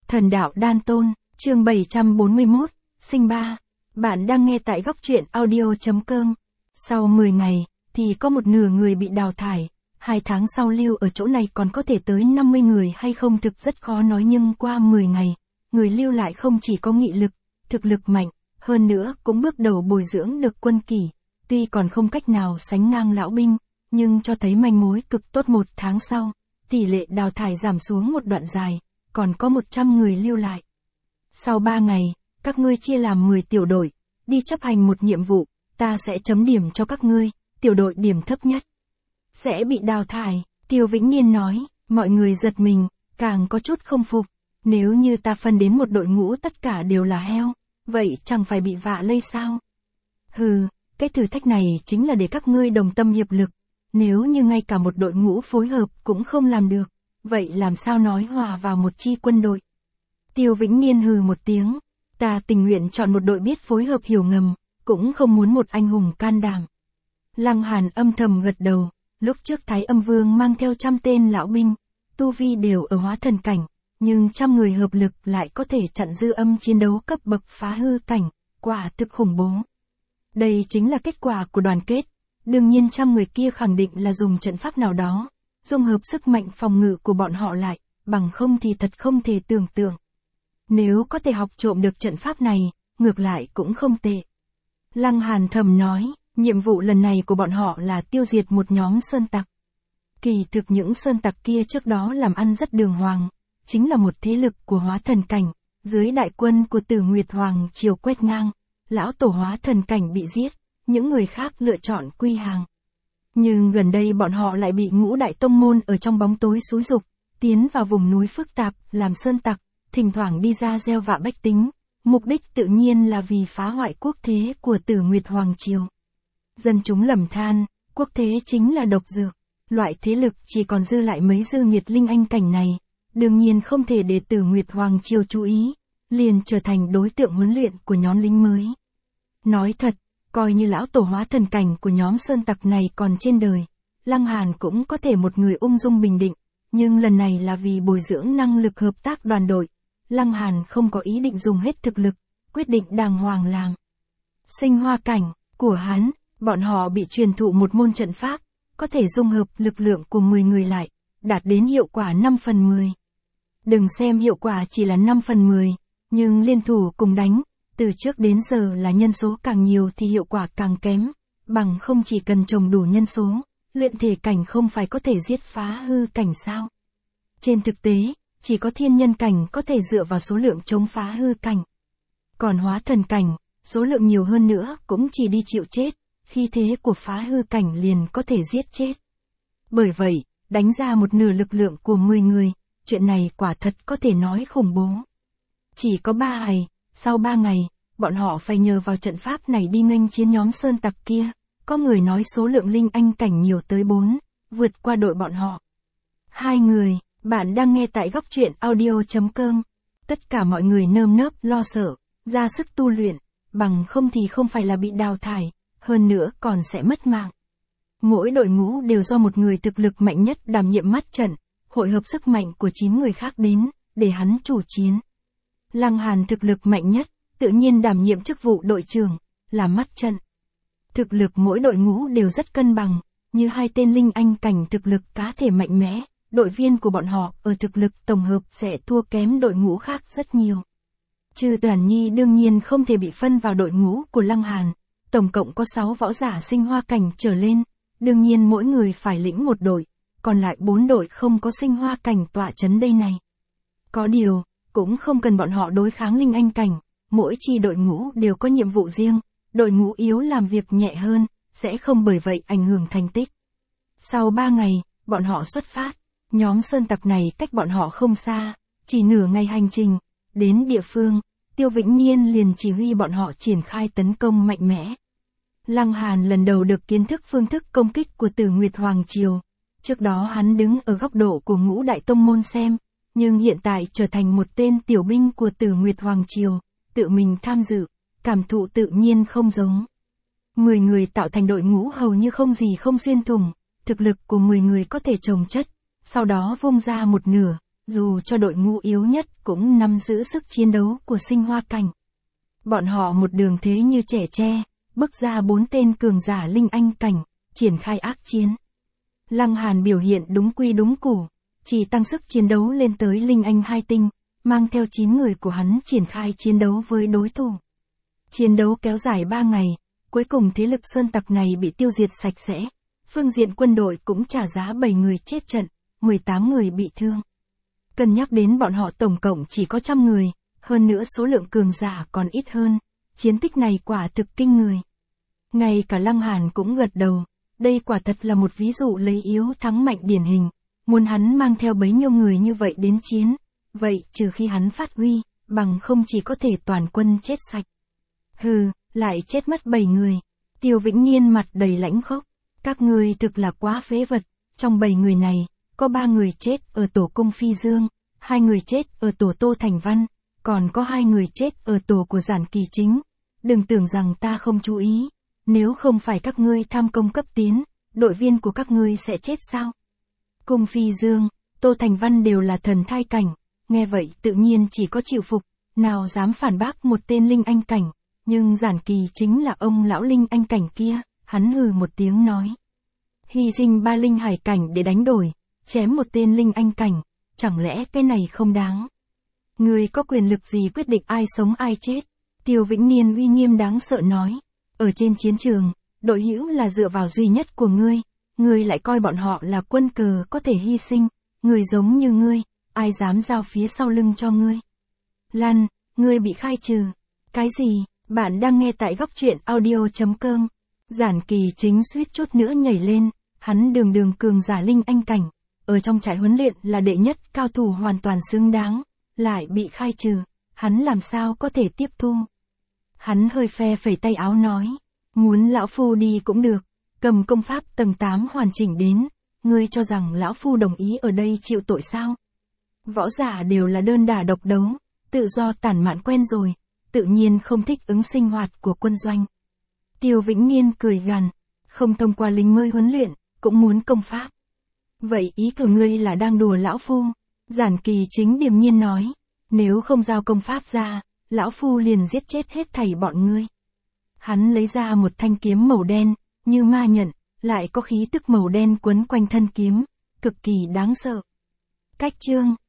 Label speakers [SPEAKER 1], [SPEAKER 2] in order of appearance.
[SPEAKER 1] Thần đạo đan tôn, chương 741, sinh ba. Bạn đang nghe tại góc truyện audio.com. Sau 10 ngày, thì có một nửa người bị đào thải. 2 tháng sau lưu ở chỗ này còn có thể tới 50 người hay không thực rất khó nói, nhưng qua 10 ngày, người lưu lại không chỉ có nghị lực, thực lực mạnh, hơn nữa cũng bước đầu bồi dưỡng được quân kỷ. Tuy còn không cách nào sánh ngang lão binh, nhưng cho thấy manh mối cực tốt. 1 tháng sau, tỷ lệ đào thải giảm xuống một đoạn dài, còn có 100 người lưu lại. Sau 3 ngày, các ngươi chia làm 10 tiểu đội, đi chấp hành một nhiệm vụ, ta sẽ chấm điểm cho các ngươi, tiểu đội điểm thấp nhất sẽ bị đào thải. Tiêu Vĩnh Niên nói, mọi người giật mình, càng có chút không phục. Nếu như ta phân đến một đội ngũ tất cả đều là heo, vậy chẳng phải bị vạ lây sao? Hừ, cái thử thách này chính là để các ngươi đồng tâm hiệp lực. Nếu như ngay cả một đội ngũ phối hợp cũng không làm được, vậy làm sao nói hòa vào một chi quân đội? Tiêu Vĩnh Niên hừ một tiếng, ta tình nguyện chọn một đội biết phối hợp hiểu ngầm, cũng không muốn một anh hùng can đảm. Lăng Hàn âm thầm gật đầu, lúc trước Thái Âm Vương mang theo 100 tên lão binh, tu vi đều ở hóa thần cảnh, nhưng 100 người hợp lực lại có thể chặn dư âm chiến đấu cấp bậc phá hư cảnh, quả thực khủng bố. Đây chính là kết quả của đoàn kết. Đương nhiên 100 người kia khẳng định là dùng trận pháp nào đó, dung hợp sức mạnh phòng ngự của bọn họ lại, bằng không thì thật không thể tưởng tượng. Nếu có thể học trộm được trận pháp này, ngược lại cũng không tệ. Lăng Hàn thầm nói, nhiệm vụ lần này của bọn họ là tiêu diệt một nhóm sơn tặc. Kỳ thực những sơn tặc kia trước đó làm ăn rất đường hoàng, chính là một thế lực của hóa thần cảnh, dưới đại quân của Tử Nguyệt Hoàng Triều quét ngang, lão tổ hóa thần cảnh bị giết, những người khác lựa chọn quy hàng. Nhưng gần đây bọn họ lại bị Ngũ Đại Tông Môn ở trong bóng tối xúi giục, tiến vào vùng núi phức tạp, làm sơn tặc, thỉnh thoảng đi ra gieo vạ bách tính, mục đích tự nhiên là vì phá hoại quốc thế của Tử Nguyệt Hoàng Triều. Dân chúng lầm than, quốc thế chính là độc dược, loại thế lực chỉ còn dư lại mấy dư nghiệt linh anh cảnh này, đương nhiên không thể để Tử Nguyệt Hoàng Triều chú ý, liền trở thành đối tượng huấn luyện của nhóm lính mới. Nói thật, coi như lão tổ hóa thần cảnh của nhóm sơn tặc này còn trên đời, Lăng Hàn cũng có thể một người ung dung bình định, nhưng lần này là vì bồi dưỡng năng lực hợp tác đoàn đội, Lăng Hàn không có ý định dùng hết thực lực, quyết định đàng hoàng làm. Sinh hoa cảnh của hắn, bọn họ bị truyền thụ một môn trận pháp, có thể dung hợp lực lượng của 10 người lại, đạt đến hiệu quả 5 phần 10. Đừng xem hiệu quả chỉ là 5 phần 10, nhưng liên thủ cùng đánh, từ trước đến giờ là nhân số càng nhiều thì hiệu quả càng kém, bằng không chỉ cần chồng đủ nhân số, luyện thể cảnh không phải có thể giết phá hư cảnh sao? Trên thực tế, chỉ có thiên nhân cảnh có thể dựa vào số lượng chống phá hư cảnh. Còn hóa thần cảnh, số lượng nhiều hơn nữa cũng chỉ đi chịu chết, khi thế của phá hư cảnh liền có thể giết chết. Bởi vậy, đánh ra một nửa lực lượng của 10 người, chuyện này quả thật có thể nói khủng bố. Chỉ có 3 ngày, sau 3 ngày, bọn họ phải nhờ vào trận pháp này đi nghênh chiến nhóm sơn tặc kia, có người nói số lượng linh anh cảnh nhiều tới 4, vượt qua đội bọn họ. 2 người, bạn đang nghe tại góc truyện audio.com. Tất cả mọi người nơm nớp lo sợ, ra sức tu luyện, bằng không thì không phải là bị đào thải, hơn nữa còn sẽ mất mạng. Mỗi đội ngũ đều do một người thực lực mạnh nhất đảm nhiệm mắt trận, hội hợp sức mạnh của 9 người khác đến, để hắn chủ chiến. Lăng Hàn thực lực mạnh nhất, tự nhiên đảm nhiệm chức vụ đội trưởng, là mắt trận. Thực lực mỗi đội ngũ đều rất cân bằng, như 2 tên linh anh cảnh thực lực cá thể mạnh mẽ, đội viên của bọn họ ở thực lực tổng hợp sẽ thua kém đội ngũ khác rất nhiều. Trừ Toàn Nhi đương nhiên không thể bị phân vào đội ngũ của Lăng Hàn, tổng cộng có 6 võ giả sinh hoa cảnh trở lên, đương nhiên mỗi người phải lĩnh một đội, còn lại 4 đội không có sinh hoa cảnh tọa chấn đây này. Có điều, cũng không cần bọn họ đối kháng linh anh cảnh, mỗi chi đội ngũ đều có nhiệm vụ riêng, đội ngũ yếu làm việc nhẹ hơn, sẽ không bởi vậy ảnh hưởng thành tích. Sau 3 ngày, bọn họ xuất phát, nhóm sơn tặc này cách bọn họ không xa, chỉ nửa ngày hành trình, đến địa phương, Tiêu Vĩnh Niên liền chỉ huy bọn họ triển khai tấn công mạnh mẽ. Lăng Hàn lần đầu được kiến thức phương thức công kích của Tử Nguyệt Hoàng Triều, trước đó hắn đứng ở góc độ của Ngũ Đại Tông Môn xem, nhưng hiện tại trở thành một tên tiểu binh của Tử Nguyệt Hoàng Triều, tự mình tham dự, cảm thụ tự nhiên không giống. 10 người tạo thành đội ngũ hầu như không gì không xuyên thủng, thực lực của 10 người có thể chồng chất, sau đó vung ra một nửa, dù cho đội ngũ yếu nhất cũng nắm giữ sức chiến đấu của Sinh Hoa Cảnh. Bọn họ một đường thế như trẻ tre, bước ra 4 tên cường giả linh anh cảnh, triển khai ác chiến. Lăng Hàn biểu hiện đúng quy đúng củ, chỉ tăng sức chiến đấu lên tới linh anh 2 tinh, mang theo 9 người của hắn triển khai chiến đấu với đối thủ. Chiến đấu kéo dài 3 ngày, cuối cùng thế lực sơn tặc này bị tiêu diệt sạch sẽ. Phương diện quân đội cũng trả giá 7 người chết trận, 18 người bị thương. Cân nhắc đến bọn họ tổng cộng chỉ có 100 người, hơn nữa số lượng cường giả còn ít hơn, chiến tích này quả thực kinh người. Ngay cả Lăng Hàn cũng gật đầu, đây quả thật là một ví dụ lấy yếu thắng mạnh điển hình, muốn hắn mang theo bấy nhiêu người như vậy đến chiến, vậy trừ khi hắn phát huy, bằng không chỉ có thể toàn quân chết sạch. Hừ, lại chết mất 7 người. Tiêu Vĩnh Niên mặt đầy lãnh khốc, các ngươi thực là quá phế vật, trong 7 người này, có 3 người chết ở tổ cung Phi Dương, 2 người chết ở tổ Tô Thành Văn, còn có 2 người chết ở tổ của Giản Kỳ Chính. Đừng tưởng rằng ta không chú ý, nếu không phải các ngươi tham công cấp tiến, đội viên của các ngươi sẽ chết sao? Cung Phi Dương, Tô Thành Văn đều là thần thai cảnh, nghe vậy tự nhiên chỉ có chịu phục, nào dám phản bác một tên linh anh cảnh, nhưng Giản Kỳ Chính là ông lão linh anh cảnh kia, hắn hừ một tiếng nói. Hy sinh 3 linh hải cảnh để đánh đổi, chém một tên linh anh cảnh, chẳng lẽ cái này không đáng? Ngươi có quyền lực gì quyết định ai sống ai chết? Tiêu Vĩnh Niên uy nghiêm đáng sợ nói. Ở trên chiến trường, đội hữu là dựa vào duy nhất của ngươi lại coi bọn họ là quân cờ có thể hy sinh, người giống như ngươi, ai dám giao phía sau lưng cho ngươi? Lan, ngươi bị khai trừ. Cái gì? Bạn đang nghe tại góc truyện audio.com. Giản Kỳ Chính suýt chút nữa nhảy lên, hắn đường cường giả linh anh cảnh, ở trong trại huấn luyện là đệ nhất cao thủ hoàn toàn xứng đáng, lại bị khai trừ, hắn làm sao có thể tiếp thu. Hắn hơi phe phẩy tay áo nói, muốn lão phu đi cũng được, cầm công pháp tầng 8 hoàn chỉnh đến, ngươi cho rằng lão phu đồng ý ở đây chịu tội sao? Võ giả đều là đơn đả độc đấu, tự do tản mạn quen rồi, tự nhiên không thích ứng sinh hoạt của quân doanh. Tiêu Vĩnh Niên cười gằn, không thông qua lính mới huấn luyện, cũng muốn công pháp. Vậy ý của ngươi là đang đùa lão phu? Giản Kỳ Chính điềm nhiên nói, nếu không giao công pháp ra, lão phu liền giết chết hết thảy bọn ngươi. Hắn lấy ra một thanh kiếm màu đen, như ma nhận, lại có khí tức màu đen quấn quanh thân kiếm, cực kỳ đáng sợ. Cách chương